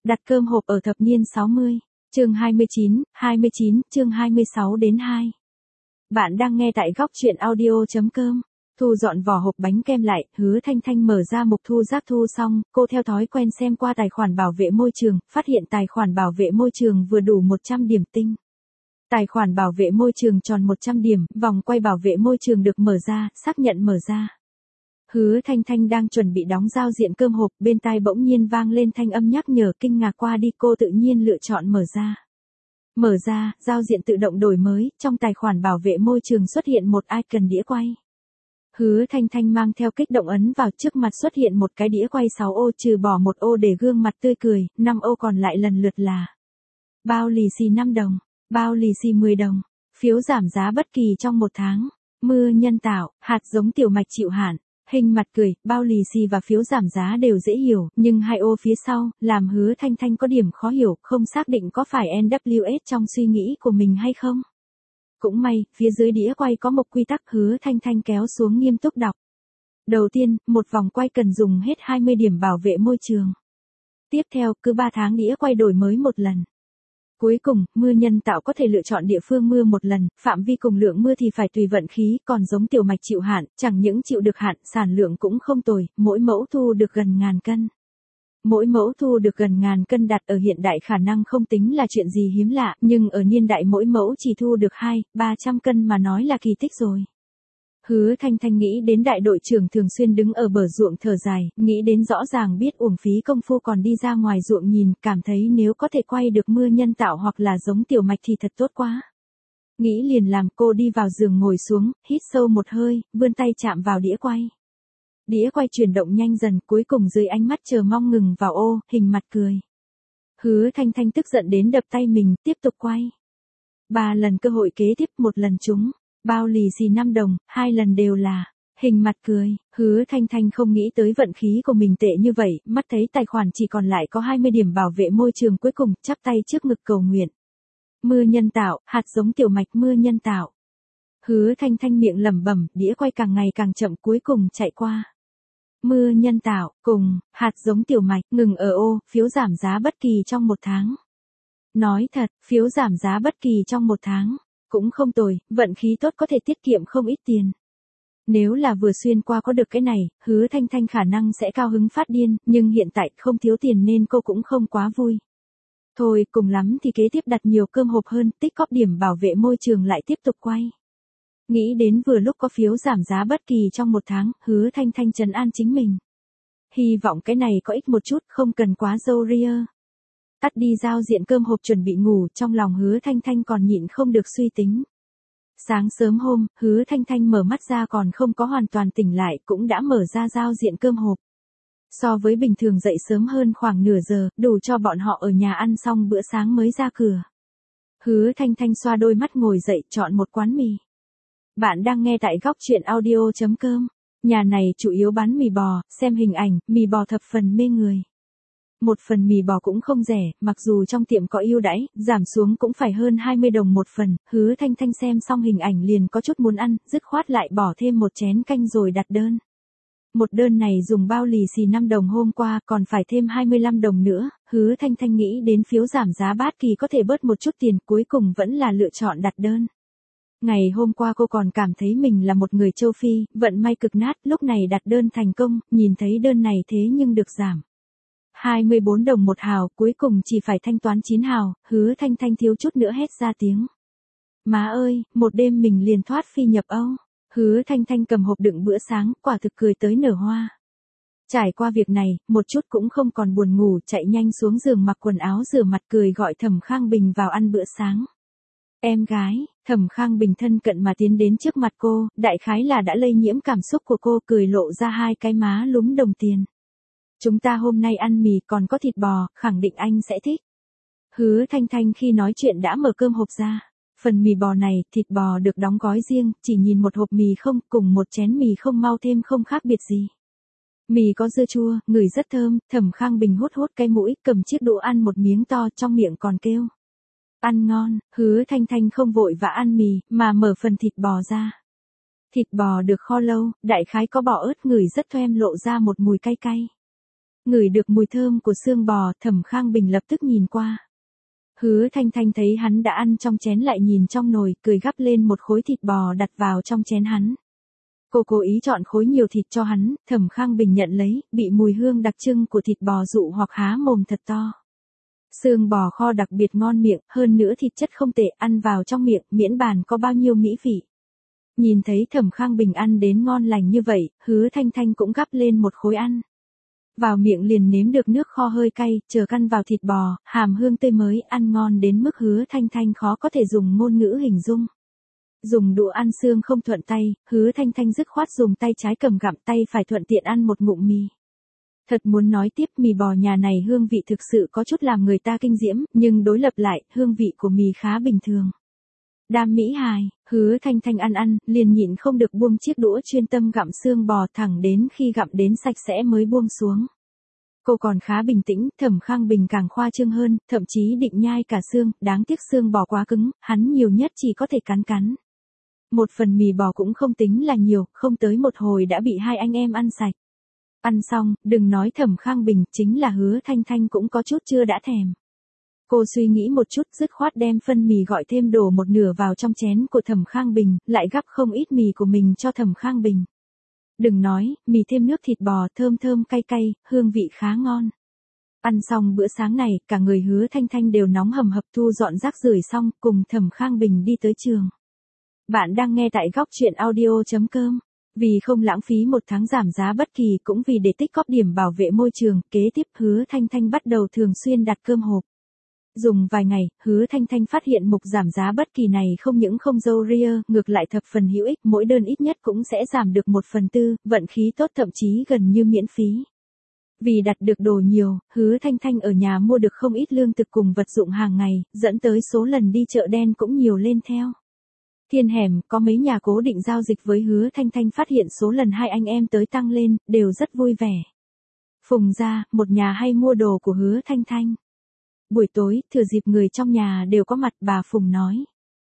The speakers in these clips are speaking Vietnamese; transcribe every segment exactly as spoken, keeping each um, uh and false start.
Đặt cơm hộp ở thập niên sáu mươi. Chương hai mươi chín, hai mươi chín, chương hai mươi sáu đến hai. Bạn đang nghe tại góc truyện audio chấm com. Thu dọn vỏ hộp bánh kem lại, Hứa Thanh Thanh mở ra mục thu giác thu xong, cô theo thói quen xem qua tài khoản bảo vệ môi trường, phát hiện tài khoản bảo vệ môi trường vừa đủ một trăm điểm tinh. Tài khoản bảo vệ môi trường tròn một trăm điểm, vòng quay bảo vệ môi trường được mở ra, xác nhận mở ra. Hứa Thanh Thanh đang chuẩn bị đóng giao diện cơm hộp, bên tai bỗng nhiên vang lên thanh âm nhắc nhở, kinh ngạc qua đi cô tự nhiên lựa chọn mở ra. Mở ra, giao diện tự động đổi mới, trong tài khoản bảo vệ môi trường xuất hiện một icon đĩa quay. Hứa Thanh Thanh mang theo kích động ấn vào, trước mặt xuất hiện một cái đĩa quay sáu ô, trừ bỏ một ô để gương mặt tươi cười, năm ô còn lại lần lượt là bao lì xì năm đồng, bao lì xì mười đồng, phiếu giảm giá bất kỳ trong một tháng, mưa nhân tạo, hạt giống tiểu mạch chịu hạn. Hình mặt cười, bao lì xì và phiếu giảm giá đều dễ hiểu, nhưng hai ô phía sau, làm Hứa Thanh Thanh có điểm khó hiểu, không xác định có phải en vê kép trong suy nghĩ của mình hay không. Cũng may, phía dưới đĩa quay có một quy tắc, Hứa Thanh Thanh kéo xuống nghiêm túc đọc. Đầu tiên, một vòng quay cần dùng hết hai mươi điểm bảo vệ môi trường. Tiếp theo, cứ ba tháng đĩa quay đổi mới một lần. Cuối cùng, mưa nhân tạo có thể lựa chọn địa phương mưa một lần, phạm vi cùng lượng mưa thì phải tùy vận khí, còn giống tiểu mạch chịu hạn, chẳng những chịu được hạn, sản lượng cũng không tồi, mỗi mẫu thu được gần ngàn cân. Mỗi mẫu thu được gần ngàn cân đặt ở hiện đại khả năng không tính là chuyện gì hiếm lạ, nhưng ở niên đại mỗi mẫu chỉ thu được hai, ba trăm cân mà nói là kỳ tích rồi. Hứa Thanh Thanh nghĩ đến đại đội trưởng thường xuyên đứng ở bờ ruộng thở dài, nghĩ đến rõ ràng biết uổng phí công phu còn đi ra ngoài ruộng nhìn, cảm thấy nếu có thể quay được mưa nhân tạo hoặc là giống tiểu mạch thì thật tốt quá. Nghĩ liền làm, cô đi vào giường ngồi xuống, hít sâu một hơi, vươn tay chạm vào đĩa quay. Đĩa quay chuyển động nhanh dần, cuối cùng dưới ánh mắt chờ mong ngừng vào ô, hình mặt cười. Hứa Thanh Thanh tức giận đến đập tay mình, tiếp tục quay. Ba lần cơ hội kế tiếp, một lần trúng. Bao lì xì năm đồng, hai lần đều là hình mặt cười. Hứa Thanh Thanh không nghĩ tới vận khí của mình tệ như vậy, mắt thấy tài khoản chỉ còn lại có hai mươi điểm bảo vệ môi trường, cuối cùng chắp tay trước ngực cầu nguyện. Mưa nhân tạo, hạt giống tiểu mạch mưa nhân tạo. Hứa Thanh Thanh miệng lẩm bẩm, đĩa quay càng ngày càng chậm, cuối cùng chạy qua. Mưa nhân tạo, cùng, hạt giống tiểu mạch, ngừng ở ô, phiếu giảm giá bất kỳ trong một tháng. Nói thật, phiếu giảm giá bất kỳ trong một tháng. Cũng không tồi, vận khí tốt có thể tiết kiệm không ít tiền. Nếu là vừa xuyên qua có được cái này, Hứa Thanh Thanh khả năng sẽ cao hứng phát điên, nhưng hiện tại không thiếu tiền nên cô cũng không quá vui. Thôi, cùng lắm thì kế tiếp đặt nhiều cơm hộp hơn, tích góp điểm bảo vệ môi trường lại tiếp tục quay. Nghĩ đến vừa lúc có phiếu giảm giá bất kỳ trong một tháng, Hứa Thanh Thanh trấn an chính mình. Hy vọng cái này có ích một chút, không cần quá dâu ria. Tắt đi giao diện cơm hộp chuẩn bị ngủ, trong lòng Hứa Thanh Thanh còn nhịn không được suy tính. Sáng sớm hôm, Hứa Thanh Thanh mở mắt ra còn không có hoàn toàn tỉnh lại, cũng đã mở ra giao diện cơm hộp. So với bình thường dậy sớm hơn khoảng nửa giờ, đủ cho bọn họ ở nhà ăn xong bữa sáng mới ra cửa. Hứa Thanh Thanh xoa đôi mắt ngồi dậy, chọn một quán mì. Bạn đang nghe tại góc truyện audio chấm com. Nhà này chủ yếu bán mì bò, xem hình ảnh, mì bò thập phần mê người. Một phần mì bò cũng không rẻ, mặc dù trong tiệm có ưu đãi, giảm xuống cũng phải hơn hai mươi đồng một phần. Hứa Thanh Thanh xem xong hình ảnh liền có chút muốn ăn, dứt khoát lại bỏ thêm một chén canh rồi đặt đơn. Một đơn này dùng bao lì xì năm đồng hôm qua, còn phải thêm hai mươi lăm đồng nữa. Hứa Thanh Thanh nghĩ đến phiếu giảm giá bát kỳ có thể bớt một chút tiền, cuối cùng vẫn là lựa chọn đặt đơn. Ngày hôm qua cô còn cảm thấy mình là một người châu Phi, vận may cực nát, lúc này đặt đơn thành công, nhìn thấy đơn này thế nhưng được giảm hai mươi bốn đồng một hào, cuối cùng chỉ phải thanh toán chín hào, Hứa Thanh Thanh thiếu chút nữa hét ra tiếng. Má ơi, một đêm mình liền thoát phi nhập Âu. Hứa Thanh Thanh cầm hộp đựng bữa sáng, quả thực cười tới nở hoa. Trải qua việc này, một chút cũng không còn buồn ngủ, chạy nhanh xuống giường mặc quần áo rửa mặt, cười gọi Thẩm Khang Bình vào ăn bữa sáng. Em gái, Thẩm Khang Bình thân cận mà tiến đến trước mặt cô, đại khái là đã lây nhiễm cảm xúc của cô, cười lộ ra hai cái má lúm đồng tiền. Chúng ta hôm nay ăn mì còn có thịt bò, khẳng định anh sẽ thích. Hứa Thanh Thanh khi nói chuyện đã mở cơm hộp ra. Phần mì bò này, thịt bò được đóng gói riêng, chỉ nhìn một hộp mì không, cùng một chén mì không mau thêm không khác biệt gì. Mì có dưa chua, ngửi rất thơm, Thẩm Khang Bình hút hút cái mũi, cầm chiếc đũa ăn một miếng to, trong miệng còn kêu. Ăn ngon, Hứa Thanh Thanh không vội và ăn mì, mà mở phần thịt bò ra. Thịt bò được kho lâu, đại khái có bỏ ớt, ngửi rất thoem, lộ ra một mùi cay cay. Ngửi được mùi thơm của xương bò, Thẩm Khang Bình lập tức nhìn qua. Hứa Thanh Thanh thấy hắn đã ăn trong chén lại nhìn trong nồi, cười gắp lên một khối thịt bò đặt vào trong chén hắn. Cô cố ý chọn khối nhiều thịt cho hắn, Thẩm Khang Bình nhận lấy, bị mùi hương đặc trưng của thịt bò dụ hoặc há mồm thật to. Xương bò kho đặc biệt ngon miệng, hơn nữa thịt chất không tệ, ăn vào trong miệng, miễn bàn có bao nhiêu mỹ vị. Nhìn thấy Thẩm Khang Bình ăn đến ngon lành như vậy, Hứa Thanh Thanh cũng gắp lên một khối ăn. Vào miệng liền nếm được nước kho hơi cay, chờ căn vào thịt bò, hàm hương tươi mới, ăn ngon đến mức Hứa Thanh Thanh khó có thể dùng ngôn ngữ hình dung. Dùng đũa ăn xương không thuận tay, Hứa Thanh Thanh dứt khoát dùng tay trái cầm gặm, tay phải thuận tiện ăn một ngụm mì. Thật muốn nói tiếp, mì bò nhà này hương vị thực sự có chút làm người ta kinh diễm, nhưng đối lập lại, hương vị của mì khá bình thường. Đam mỹ hài, Hứa Thanh Thanh ăn ăn, liền nhịn không được buông chiếc đũa chuyên tâm gặm xương bò, thẳng đến khi gặm đến sạch sẽ mới buông xuống. Cô còn khá bình tĩnh, Thẩm Khang Bình càng khoa trương hơn, thậm chí định nhai cả xương, đáng tiếc xương bò quá cứng, hắn nhiều nhất chỉ có thể cắn cắn. Một phần mì bò cũng không tính là nhiều, không tới một hồi đã bị hai anh em ăn sạch. Ăn xong, đừng nói Thẩm Khang Bình, chính là Hứa Thanh Thanh cũng có chút chưa đã thèm. Cô suy nghĩ một chút, dứt khoát đem phân mì gọi thêm đổ một nửa vào trong chén của Thẩm Khang Bình, lại gắp không ít mì của mình cho Thẩm Khang Bình. Đừng nói, mì thêm nước thịt bò thơm thơm cay cay, hương vị khá ngon. Ăn xong bữa sáng này, cả người Hứa Thanh Thanh đều nóng hầm hập, thu dọn rác rưởi xong, cùng Thẩm Khang Bình đi tới trường. Bạn đang nghe tại góc truyện audio chấm com. Vì không lãng phí một tháng giảm giá bất kỳ, cũng vì để tích góp điểm bảo vệ môi trường, kế tiếp Hứa Thanh Thanh bắt đầu thường xuyên đặt cơm hộp. Dùng vài ngày, Hứa Thanh Thanh phát hiện mục giảm giá bất kỳ này không những không dâu ria, ngược lại thập phần hữu ích, mỗi đơn ít nhất cũng sẽ giảm được một phần tư, vận khí tốt thậm chí gần như miễn phí. Vì đặt được đồ nhiều, Hứa Thanh Thanh ở nhà mua được không ít lương thực cùng vật dụng hàng ngày, dẫn tới số lần đi chợ đen cũng nhiều lên theo. Thiên hẻm, có mấy nhà cố định giao dịch với Hứa Thanh Thanh phát hiện số lần hai anh em tới tăng lên, đều rất vui vẻ. Phùng gia, một nhà hay mua đồ của Hứa Thanh Thanh. Buổi tối, thừa dịp người trong nhà đều có mặt, bà Phùng nói.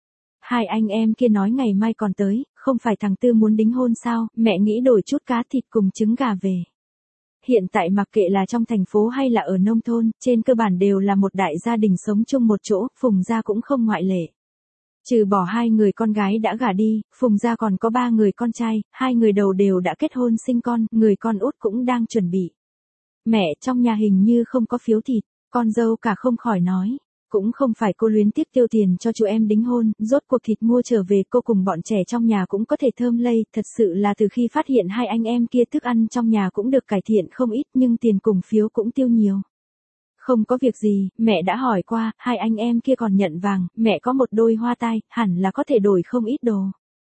Hai anh em kia nói ngày mai còn tới, không phải thằng Tư muốn đính hôn sao, mẹ nghĩ đổi chút cá thịt cùng trứng gà về. Hiện tại mặc kệ là trong thành phố hay là ở nông thôn, trên cơ bản đều là một đại gia đình sống chung một chỗ, Phùng gia cũng không ngoại lệ. Trừ bỏ hai người con gái đã gả đi, Phùng gia còn có ba người con trai, hai người đầu đều đã kết hôn sinh con, người con út cũng đang chuẩn bị. Mẹ, trong nhà hình như không có phiếu thịt, con dâu cả không khỏi nói. Cũng không phải cô luyến tiếc tiêu tiền cho chú em đính hôn, rốt cuộc thịt mua trở về cô cùng bọn trẻ trong nhà cũng có thể thơm lây, thật sự là từ khi phát hiện hai anh em kia thức ăn trong nhà cũng được cải thiện không ít nhưng tiền cùng phiếu cũng tiêu nhiều. Không có việc gì, mẹ đã hỏi qua, hai anh em kia còn nhận vàng, mẹ có một đôi hoa tai, hẳn là có thể đổi không ít đồ.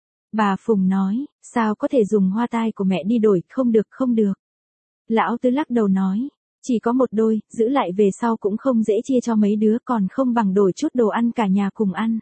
Bà Phùng nói, sao có thể dùng hoa tai của mẹ đi đổi, không được không được. Lão Tư lắc đầu nói, chỉ có một đôi, giữ lại về sau cũng không dễ chia cho mấy đứa, còn không bằng đổi chút đồ ăn cả nhà cùng ăn.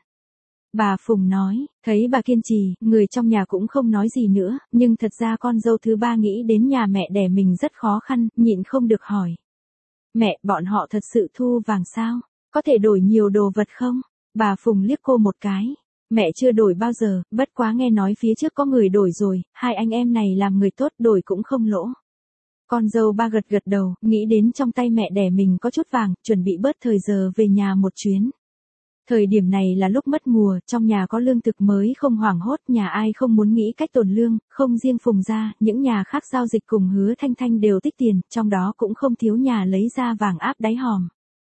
Bà Phùng nói, thấy bà kiên trì, người trong nhà cũng không nói gì nữa, nhưng thật ra con dâu thứ ba nghĩ đến nhà mẹ đẻ mình rất khó khăn, nhịn không được hỏi. Mẹ, bọn họ thật sự thu vàng sao? Có thể đổi nhiều đồ vật không? Bà Phùng liếc cô một cái. Mẹ chưa đổi bao giờ, bất quá nghe nói phía trước có người đổi rồi, hai anh em này làm người tốt đổi cũng không lỗ. Con dâu ba gật gật đầu, nghĩ đến trong tay mẹ đẻ mình có chút vàng, chuẩn bị bớt thời giờ về nhà một chuyến. Thời điểm này là lúc mất mùa, trong nhà có lương thực mới không hoảng hốt, nhà ai không muốn nghĩ cách tồn lương, không riêng Phùng gia, những nhà khác giao dịch cùng Hứa Thanh Thanh đều tích tiền, trong đó cũng không thiếu nhà lấy ra vàng áp đáy hòm.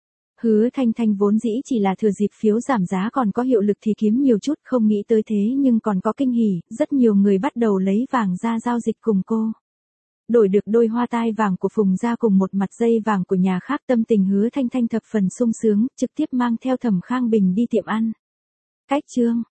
Hứa Thanh Thanh vốn dĩ chỉ là thừa dịp phiếu giảm giá còn có hiệu lực thì kiếm nhiều chút, không nghĩ tới thế nhưng còn có kinh hỉ, rất nhiều người bắt đầu lấy vàng ra giao dịch cùng cô. Đổi được đôi hoa tai vàng của Phùng gia cùng một mặt dây vàng của nhà khác, tâm tình Hứa Thanh Thanh thập phần sung sướng, trực tiếp mang theo Thẩm Khang Bình đi tiệm ăn. Cách chương